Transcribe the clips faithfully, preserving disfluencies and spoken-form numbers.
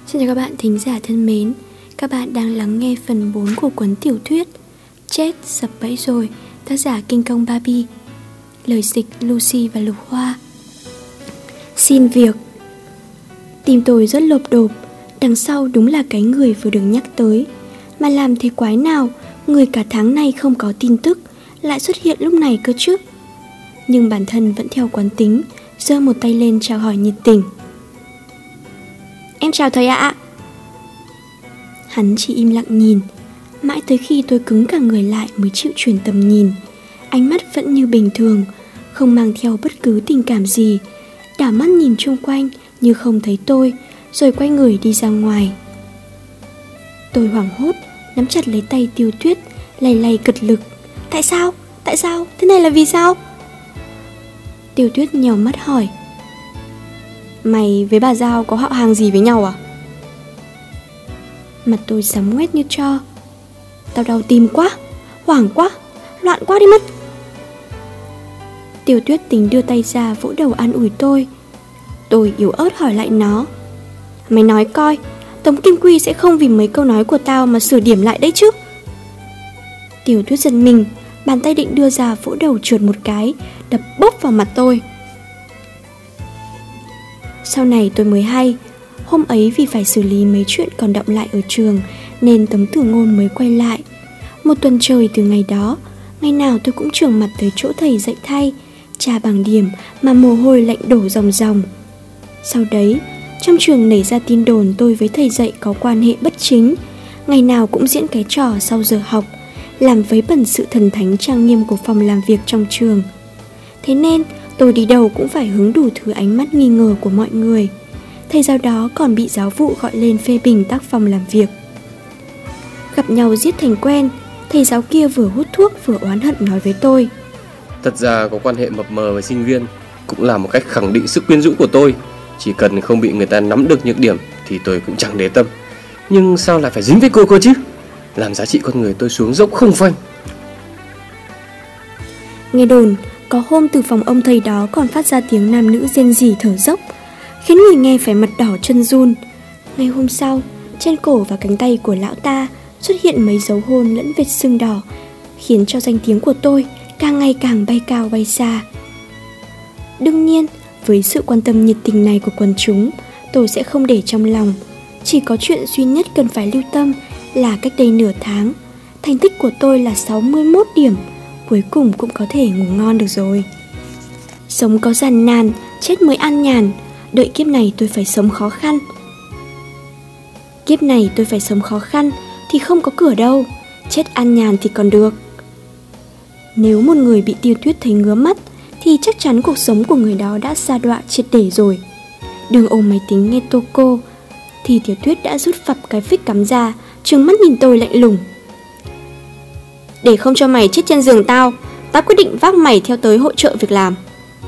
Xin chào các bạn thính giả thân mến. Các bạn đang lắng nghe phần bốn của cuốn tiểu thuyết Chết sập bẫy rồi, tác giả Kinh Công Barbie. Lời dịch Lucy và Lục Hoa. Xin việc. Tim tôi rất lộp đột. Đằng sau đúng là cái người vừa được nhắc tới. Mà làm thế quái nào người cả tháng nay không có tin tức lại xuất hiện lúc này cơ chứ. Nhưng bản thân vẫn theo quán tính, giơ một tay lên chào hỏi nhiệt tình. Em chào thầy ạ. À. Hắn chỉ im lặng nhìn. Mãi tới khi tôi cứng cả người lại mới chịu chuyển tầm nhìn. Ánh mắt vẫn như bình thường, không mang theo bất cứ tình cảm gì. Đảo mắt nhìn chung quanh như không thấy tôi, rồi quay người đi ra ngoài. Tôi hoảng hốt, nắm chặt lấy tay Tiêu Tuyết, lay lay cật lực. Tại sao? Tại sao? Thế này là vì sao? Tiêu Tuyết nhèo mắt hỏi. Mày với bà Giao có họ hàng gì với nhau à? Mặt tôi sắm ngoét như tro. Tao đau tim quá, hoảng quá, loạn quá đi mất. Tiêu Tuyết tính đưa tay ra vỗ đầu an ủi tôi. Tôi yếu ớt hỏi lại nó. Mày nói coi, Tống Kim Quy sẽ không vì mấy câu nói của tao mà sửa điểm lại đấy chứ? Tiêu Tuyết giật mình, bàn tay định đưa ra vỗ đầu trượt một cái, đập bốp vào mặt tôi. Sau này tôi mới hay, hôm ấy vì phải xử lý mấy chuyện còn đọng lại ở trường nên Tống Tử Ngôn mới quay lại. Một tuần trời từ ngày đó, ngày nào tôi cũng trường mặt tới chỗ thầy dạy thay, tra bằng điểm mà mồ hôi lạnh đổ ròng ròng. Sau đấy, trong trường nảy ra tin đồn tôi với thầy dạy có quan hệ bất chính, ngày nào cũng diễn cái trò sau giờ học, làm vấy bẩn sự thần thánh trang nghiêm của phòng làm việc trong trường. Thế nên tôi đi đâu cũng phải hứng đủ thứ ánh mắt nghi ngờ của mọi người. Thầy giáo đó còn bị giáo vụ gọi lên phê bình tác phòng làm việc. Gặp nhau giết thành quen, thầy giáo kia vừa hút thuốc vừa oán hận nói với tôi. Thật ra có quan hệ mập mờ với sinh viên cũng là một cách khẳng định sức quyến rũ của tôi. Chỉ cần không bị người ta nắm được nhược điểm thì tôi cũng chẳng để tâm. Nhưng sao lại phải dính với cô cơ chứ? Làm giá trị con người tôi xuống dốc không phanh. Nghe đồn, có hôm từ phòng ông thầy đó còn phát ra tiếng nam nữ rên rỉ thở dốc, khiến người nghe phải mặt đỏ chân run. Ngày hôm sau, trên cổ và cánh tay của lão ta xuất hiện mấy dấu hôn lẫn vết sưng đỏ, khiến cho danh tiếng của tôi càng ngày càng bay cao bay xa. Đương nhiên, với sự quan tâm nhiệt tình này của quần chúng, tôi sẽ không để trong lòng. Chỉ có chuyện duy nhất cần phải lưu tâm là cách đây nửa tháng, thành tích của tôi là sáu mươi mốt điểm, cuối cùng cũng có thể ngủ ngon được rồi. Sống có gian nan, chết mới an nhàn. Đợi kiếp này tôi phải sống khó khăn. Kiếp này tôi phải sống khó khăn thì không có cửa đâu. Chết an nhàn thì còn được. Nếu một người bị Tiêu Tuyết thấy ngứa mắt thì chắc chắn cuộc sống của người đó đã sa đọa triệt để rồi. Đường ôm máy tính nghe tô cô thì Tiểu Tuyết đã rút phập cái phích cắm ra, trừng mắt nhìn tôi lạnh lùng. Để không cho mày chết trên giường tao, tao quyết định vác mày theo tới hỗ trợ việc làm.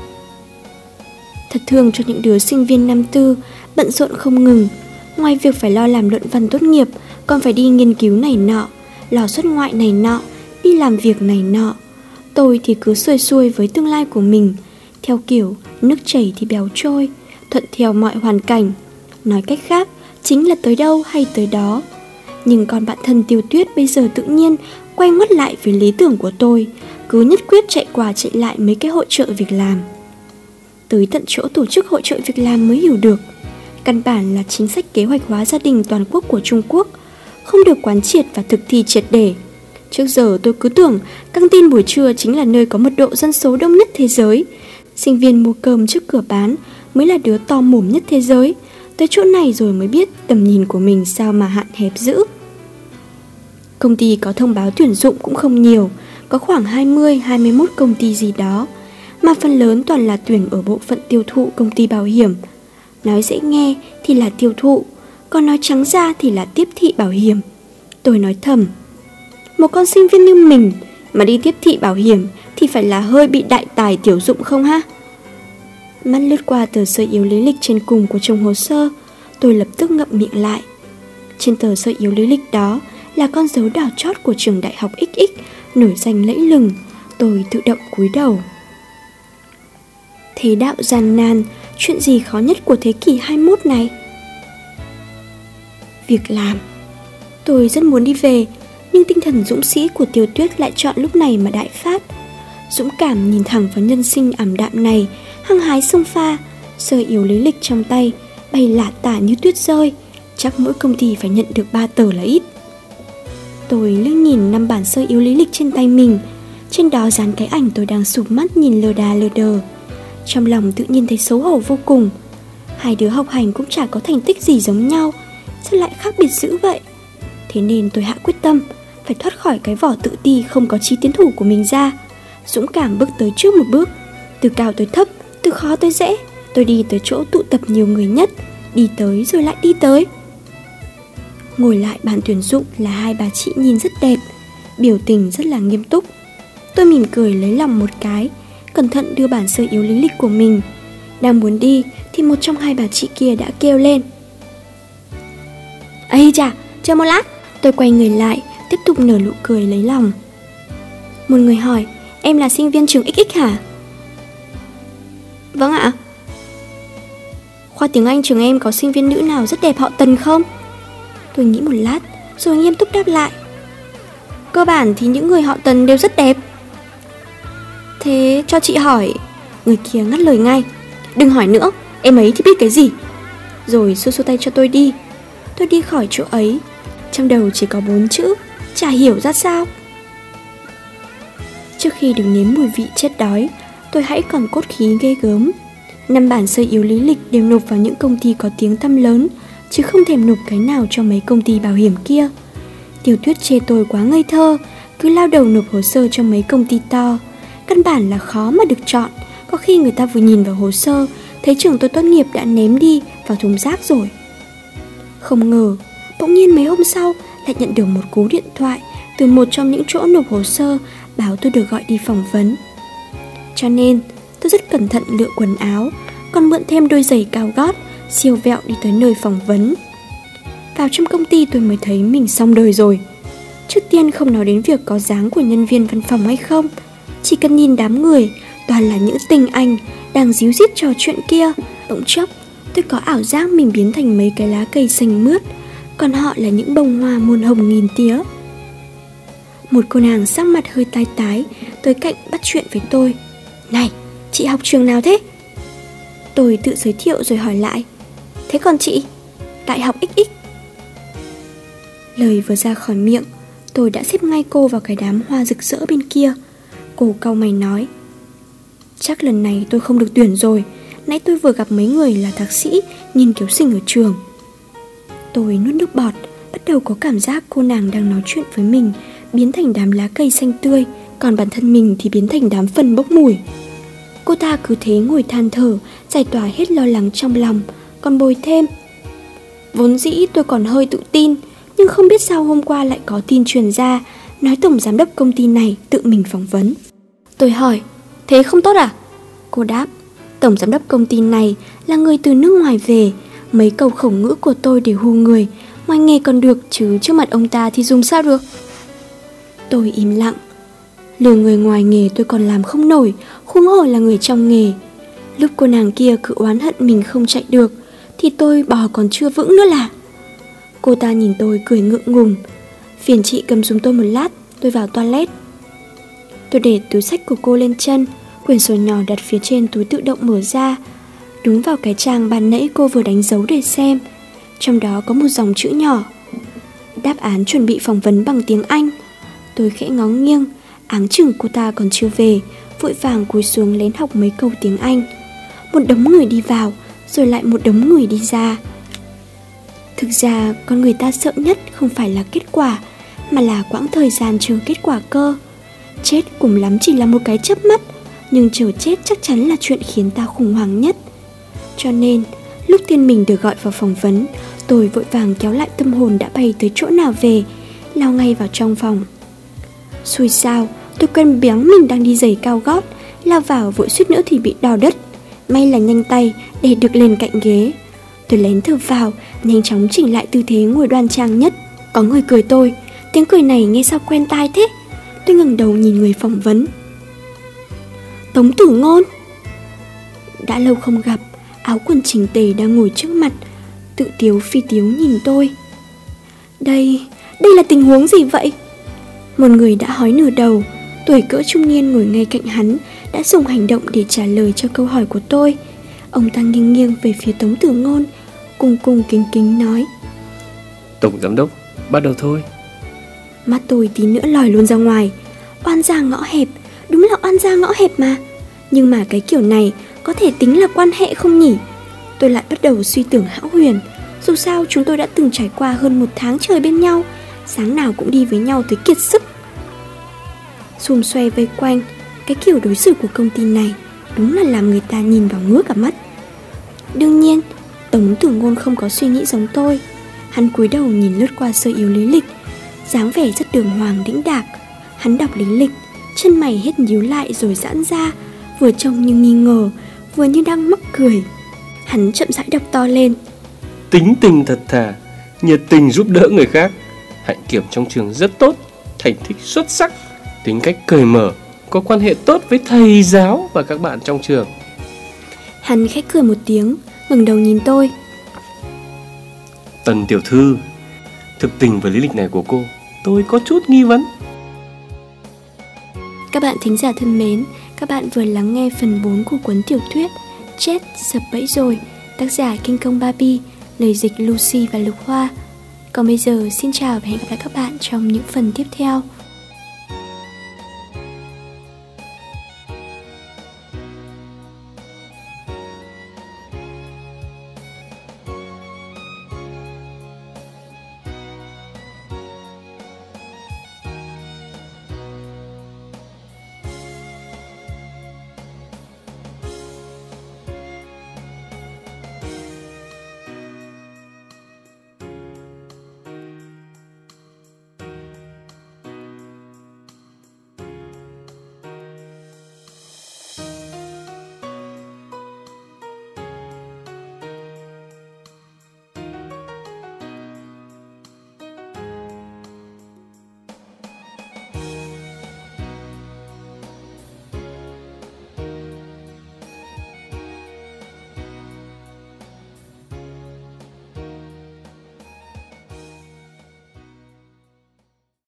Thật thương cho những đứa sinh viên năm tư bận rộn không ngừng. Ngoài việc phải lo làm luận văn tốt nghiệp, còn phải đi nghiên cứu này nọ, lo xuất ngoại này nọ, đi làm việc này nọ. Tôi thì cứ xuôi xuôi với tương lai của mình, theo kiểu nước chảy thì bèo trôi, thuận theo mọi hoàn cảnh. Nói cách khác, chính là tới đâu hay tới đó. Nhưng còn bạn thân Tiêu Tuyết bây giờ tự nhiên quay ngoắt lại với lý tưởng của tôi, cứ nhất quyết chạy qua chạy lại mấy cái hỗ trợ việc làm. Tới tận chỗ tổ chức hỗ trợ việc làm mới hiểu được, căn bản là chính sách kế hoạch hóa gia đình toàn quốc của Trung Quốc không được quán triệt và thực thi triệt để. Trước giờ tôi cứ tưởng căng tin buổi trưa chính là nơi có mật độ dân số đông nhất thế giới, sinh viên mua cơm trước cửa bán mới là đứa to mồm nhất thế giới. Tới chỗ này rồi mới biết tầm nhìn của mình sao mà hạn hẹp dữ. Công ty có thông báo tuyển dụng cũng không nhiều, có khoảng hai mươi hai mươi mốt công ty gì đó, mà phần lớn toàn là tuyển ở bộ phận tiêu thụ công ty bảo hiểm. Nói dễ nghe thì là tiêu thụ, còn nói trắng ra thì là tiếp thị bảo hiểm. Tôi nói thầm, một con sinh viên như mình mà đi tiếp thị bảo hiểm thì phải là hơi bị đại tài tiểu dụng không ha? Mắt lướt qua tờ sơ yếu lý lịch trên cùng của chồng hồ sơ, tôi lập tức ngậm miệng lại. Trên tờ sơ yếu lý lịch đó là con dấu đỏ chót của trường đại học ích ích, nổi danh lẫy lừng. Tôi tự động cúi đầu. Thế đạo gian nan, chuyện gì khó nhất của thế kỷ hai mươi mốt này? việc làm. Tôi rất muốn đi về, nhưng tinh thần dũng sĩ của Tiêu Tuyết lại chọn lúc này mà đại phát. Dũng cảm nhìn thẳng vào nhân sinh ảm đạm này, hăng hái xông pha, sơ yếu lý lịch trong tay, bay lả tả như tuyết rơi. Chắc mỗi công ty phải nhận được ba tờ là ít. Tôi liếc nhìn năm bản sơ yếu lý lịch trên tay mình. Trên đó dán cái ảnh tôi đang sụp mắt nhìn lờ đà lờ đờ. Trong lòng tự nhiên thấy xấu hổ vô cùng. Hai đứa học hành cũng chả có thành tích gì giống nhau, sao lại khác biệt dữ vậy? Thế nên tôi hạ quyết tâm phải thoát khỏi cái vỏ tự ti không có chí tiến thủ của mình ra, dũng cảm bước tới trước một bước. Từ cao tới thấp, từ khó tới dễ, tôi đi tới chỗ tụ tập nhiều người nhất, đi tới rồi lại đi tới. Ngồi lại bàn tuyển dụng là hai bà chị nhìn rất đẹp, biểu tình rất là nghiêm túc. Tôi mỉm cười lấy lòng một cái, cẩn thận đưa bản sơ yếu lý lịch của mình. Đang muốn đi thì một trong hai bà chị kia đã kêu lên: "Ây chà, chờ một lát." Tôi quay người lại, tiếp tục nở nụ cười lấy lòng. Một người hỏi: "Em là sinh viên trường ích ích hả?" "Vâng ạ." "Khoa tiếng Anh trường em có sinh viên nữ nào rất đẹp họ Tần không?" Tôi nghĩ một lát rồi nghiêm túc đáp lại: "Cơ bản thì những người họ Tần đều rất đẹp." "Thế cho chị hỏi." Người kia ngắt lời ngay: "Đừng hỏi nữa, em ấy thì biết cái gì." Rồi xua xua tay cho tôi đi. Tôi đi khỏi chỗ ấy, trong đầu chỉ có bốn chữ: chả hiểu ra sao. Trước khi được nếm mùi vị chết đói, tôi hãy còn cốt khí ghê gớm. Năm bản sơ yếu lý lịch đều nộp vào những công ty có tiếng tăm lớn, chứ không thèm nộp cái nào cho mấy công ty bảo hiểm kia. Tiêu Tuyết chê tôi quá ngây thơ, cứ lao đầu nộp hồ sơ cho mấy công ty to. Căn bản là khó mà được chọn. Có khi người ta vừa nhìn vào hồ sơ thấy trường tôi tốt nghiệp đã ném đi vào thùng rác rồi. Không ngờ bỗng nhiên mấy hôm sau lại nhận được một cú điện thoại từ một trong những chỗ nộp hồ sơ, báo tôi được gọi đi phỏng vấn. Cho nên tôi rất cẩn thận lựa quần áo, còn mượn thêm đôi giày cao gót, siêu vẹo đi tới nơi phỏng vấn. Vào trong công ty tôi mới thấy mình xong đời rồi. Trước tiên không nói đến việc có dáng của nhân viên văn phòng hay không, chỉ cần nhìn đám người toàn là những tinh anh đang díu dít trò chuyện kia, bỗng chốc tôi có ảo giác mình biến thành mấy cái lá cây xanh mướt, còn họ là những bông hoa muôn hồng nghìn tía. Một cô nàng sắc mặt hơi tái tái tới cạnh bắt chuyện với tôi: "Này, chị học trường nào thế?" Tôi tự giới thiệu rồi hỏi lại: "Thế còn chị?" "Đại học ích ích." Lời vừa ra khỏi miệng, tôi đã xếp ngay cô vào cái đám hoa rực rỡ bên kia. Cô cau mày nói: "Chắc lần này tôi không được tuyển rồi. Nãy tôi vừa gặp mấy người là thạc sĩ, nghiên cứu sinh ở trường." Tôi nuốt nước bọt, bắt đầu có cảm giác cô nàng đang nói chuyện với mình biến thành đám lá cây xanh tươi, còn bản thân mình thì biến thành đám phân bốc mùi. Cô ta cứ thế ngồi than thở, giải tỏa hết lo lắng trong lòng, còn bồi thêm: "Vốn dĩ tôi còn hơi tự tin, nhưng không biết sao hôm qua lại có tin truyền ra nói tổng giám đốc công ty này tự mình phỏng vấn." Tôi hỏi: "Thế không tốt à?" Cô đáp: "Tổng giám đốc công ty này là người từ nước ngoài về, mấy câu khẩu ngữ của tôi để hù người, ngoài nghề còn được, chứ trước mặt ông ta thì dùng sao được." Tôi im lặng. Lừa người ngoài nghề tôi còn làm không nổi, huống hồ là người trong nghề. Lúc cô nàng kia cứ oán hận mình không chạy được thì tôi bò còn chưa vững nữa là. Cô ta nhìn tôi cười ngượng ngùng: "Phiền chị cầm giùm tôi một lát, tôi vào toilet." Tôi để túi xách của cô lên chân, quyển sổ nhỏ đặt phía trên túi tự động mở ra, đúng vào cái trang ban nãy cô vừa đánh dấu để xem. Trong đó có một dòng chữ nhỏ: "Đáp án chuẩn bị phỏng vấn bằng tiếng Anh." Tôi khẽ ngó nghiêng, áng chừng cô ta còn chưa về, vội vàng cúi xuống lén học mấy câu tiếng Anh. Một đống người đi vào, rồi lại một đống người đi ra. Thực ra con người ta sợ nhất không phải là kết quả, mà là quãng thời gian chờ kết quả cơ. Chết cùng lắm chỉ là một cái chớp mắt, nhưng chờ chết chắc chắn là chuyện khiến ta khủng hoảng nhất. Cho nên lúc tiên mình được gọi vào phỏng vấn, tôi vội vàng kéo lại tâm hồn đã bay tới chỗ nào về, lao ngay vào trong phòng. Xui sao, tôi quên béng mình đang đi giày cao gót, lao vào vội suýt nữa thì bị đào đất. May là nhanh tay để được lên cạnh ghế. Tôi lén thở vào, nhanh chóng chỉnh lại tư thế ngồi đoan trang nhất. Có người cười tôi, tiếng cười này nghe sao quen tai thế. Tôi ngẩng đầu nhìn người phỏng vấn: "Tống Tử Ngôn." Đã lâu không gặp, áo quần chỉnh tề đang ngồi trước mặt, tự tiếu phi tiếu nhìn tôi. Đây, đây là tình huống gì vậy? Một người đã hói nửa đầu, tuổi cỡ trung niên ngồi ngay cạnh hắn đã dùng hành động để trả lời cho câu hỏi của tôi. Ông ta nghiêng nghiêng về phía Tống Tử Ngôn, cung cung kính kính nói: Tổng giám đốc, bắt đầu thôi. Mắt tôi tí nữa lòi luôn ra ngoài. Oan gia ngõ hẹp, đúng là oan gia ngõ hẹp mà. Nhưng mà cái kiểu này có thể tính là quan hệ không nhỉ? Tôi lại bắt đầu suy tưởng hão huyền. Dù sao chúng tôi đã từng trải qua hơn một tháng trời bên nhau, sáng nào cũng đi với nhau tới kiệt sức. Xùm xoay vây quanh, cái kiểu đối xử của công ty này đúng là làm người ta nhìn vào ngứa cả mắt. Đương nhiên, Tống Tử Ngôn không có suy nghĩ giống tôi. Hắn cúi đầu nhìn lướt qua sơ yếu lý lịch, dáng vẻ rất đường hoàng đĩnh đạc. Hắn đọc lý lịch, chân mày hết nhíu lại rồi giãn ra, vừa trông như nghi ngờ, vừa như đang mắc cười. Hắn chậm rãi đọc to lên: Tính tình thật thà, nhiệt tình giúp đỡ người khác, hạnh kiểm trong trường rất tốt, thành tích xuất sắc, tính cách cởi mở, có quan hệ tốt với thầy giáo và các bạn trong trường. Hắn khẽ cười một tiếng, ngẩng đầu nhìn tôi: Tần tiểu thư, thực tình với lý lịch này của cô, tôi có chút nghi vấn. Các bạn thính giả thân mến, các bạn vừa lắng nghe phần bốn của cuốn tiểu thuyết Chết sập bẫy rồi, tác giả Kinh Công Barbie, lời dịch Lucy và Lục Hoa. Còn bây giờ xin chào và hẹn gặp lại các bạn trong những phần tiếp theo.